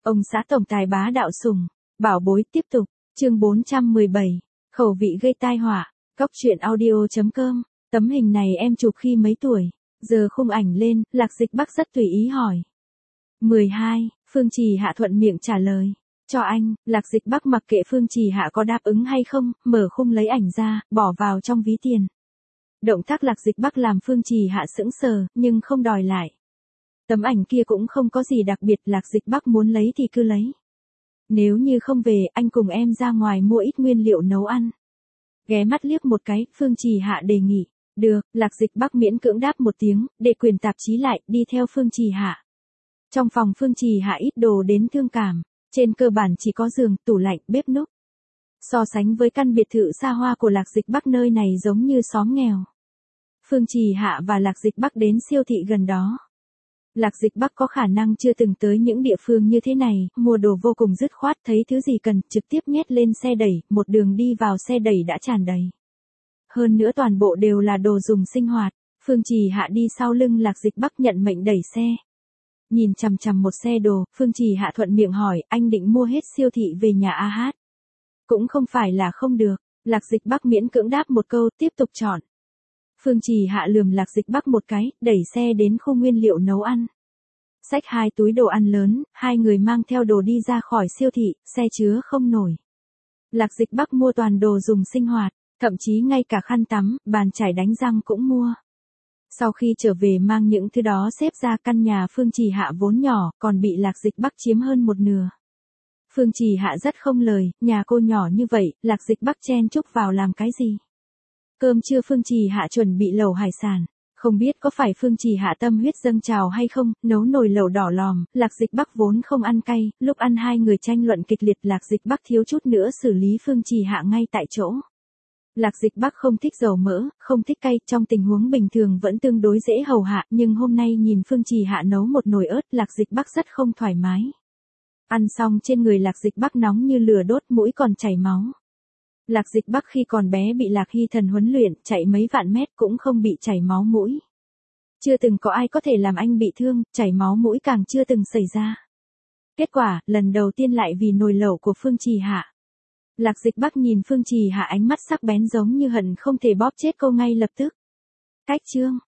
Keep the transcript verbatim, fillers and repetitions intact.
Ông xã tổng tài bá đạo sủng, bảo bối tiếp tục, chương bốn trăm mười bảy, khẩu vị gây tai họa, góc truyện audio.com, tấm hình này em chụp khi mấy tuổi, giờ khung ảnh lên, Lạc Dịch Bắc rất tùy ý hỏi. mười hai, Phương Trì Hạ thuận miệng trả lời, cho anh, Lạc Dịch Bắc mặc kệ Phương Trì Hạ có đáp ứng hay không, mở khung lấy ảnh ra, bỏ vào trong ví tiền. Động tác Lạc Dịch Bắc làm Phương Trì Hạ sững sờ, nhưng không đòi lại. Tấm ảnh kia cũng không có gì đặc biệt, Lạc Dịch Bắc muốn lấy thì cứ lấy. Nếu như không về, anh cùng em ra ngoài mua ít nguyên liệu nấu ăn. Ghé mắt liếc một cái, Phương Trì Hạ đề nghị. Được, Lạc Dịch Bắc miễn cưỡng đáp một tiếng, để quyền tạp chí lại, đi theo Phương Trì Hạ. Trong phòng Phương Trì Hạ ít đồ đến thương cảm, trên cơ bản chỉ có giường, tủ lạnh, bếp núc. So sánh với căn biệt thự xa hoa của Lạc Dịch Bắc, nơi này giống như xóm nghèo. Phương Trì Hạ và Lạc Dịch Bắc đến siêu thị gần đó. Lạc Dịch Bắc có khả năng chưa từng tới những địa phương như thế này, mua đồ vô cùng dứt khoát, thấy thứ gì cần, trực tiếp nhét lên xe đẩy, một đường đi vào xe đẩy đã tràn đầy. Hơn nữa toàn bộ đều là đồ dùng sinh hoạt, Phương Trì Hạ đi sau lưng Lạc Dịch Bắc nhận mệnh đẩy xe. Nhìn chằm chằm một xe đồ, Phương Trì Hạ thuận miệng hỏi, anh định mua hết siêu thị về nhà a hát. Cũng không phải là không được, Lạc Dịch Bắc miễn cưỡng đáp một câu, tiếp tục chọn. Phương Trì Hạ lườm Lạc Dịch Bắc một cái, đẩy xe đến khu nguyên liệu nấu ăn. Xách hai túi đồ ăn lớn, hai người mang theo đồ đi ra khỏi siêu thị, xe chứa không nổi. Lạc Dịch Bắc mua toàn đồ dùng sinh hoạt, thậm chí ngay cả khăn tắm, bàn chải đánh răng cũng mua. Sau khi trở về mang những thứ đó xếp ra, căn nhà Phương Trì Hạ vốn nhỏ, còn bị Lạc Dịch Bắc chiếm hơn một nửa. Phương Trì Hạ rất không lời, nhà cô nhỏ như vậy, Lạc Dịch Bắc chen chúc vào làm cái gì? Cơm trưa Phương Trì Hạ chuẩn bị lẩu hải sản, không biết có phải Phương Trì Hạ tâm huyết dâng trào hay không, nấu nồi lẩu đỏ lòm, Lạc Dịch Bắc vốn không ăn cay, lúc ăn hai người tranh luận kịch liệt, Lạc Dịch Bắc thiếu chút nữa xử lý Phương Trì Hạ ngay tại chỗ. Lạc Dịch Bắc không thích dầu mỡ, không thích cay, trong tình huống bình thường vẫn tương đối dễ hầu hạ, nhưng hôm nay nhìn Phương Trì Hạ nấu một nồi ớt, Lạc Dịch Bắc rất không thoải mái. Ăn xong trên người Lạc Dịch Bắc nóng như lửa đốt, mũi còn chảy máu. Lạc Dịch Bắc khi còn bé bị Lạc Hy Thần huấn luyện, chạy mấy vạn mét cũng không bị chảy máu mũi. Chưa từng có ai có thể làm anh bị thương, chảy máu mũi càng chưa từng xảy ra. Kết quả, lần đầu tiên lại vì nồi lẩu của Phương Trì Hạ. Lạc Dịch Bắc nhìn Phương Trì Hạ ánh mắt sắc bén giống như hận không thể bóp chết cô ngay lập tức. Cách chương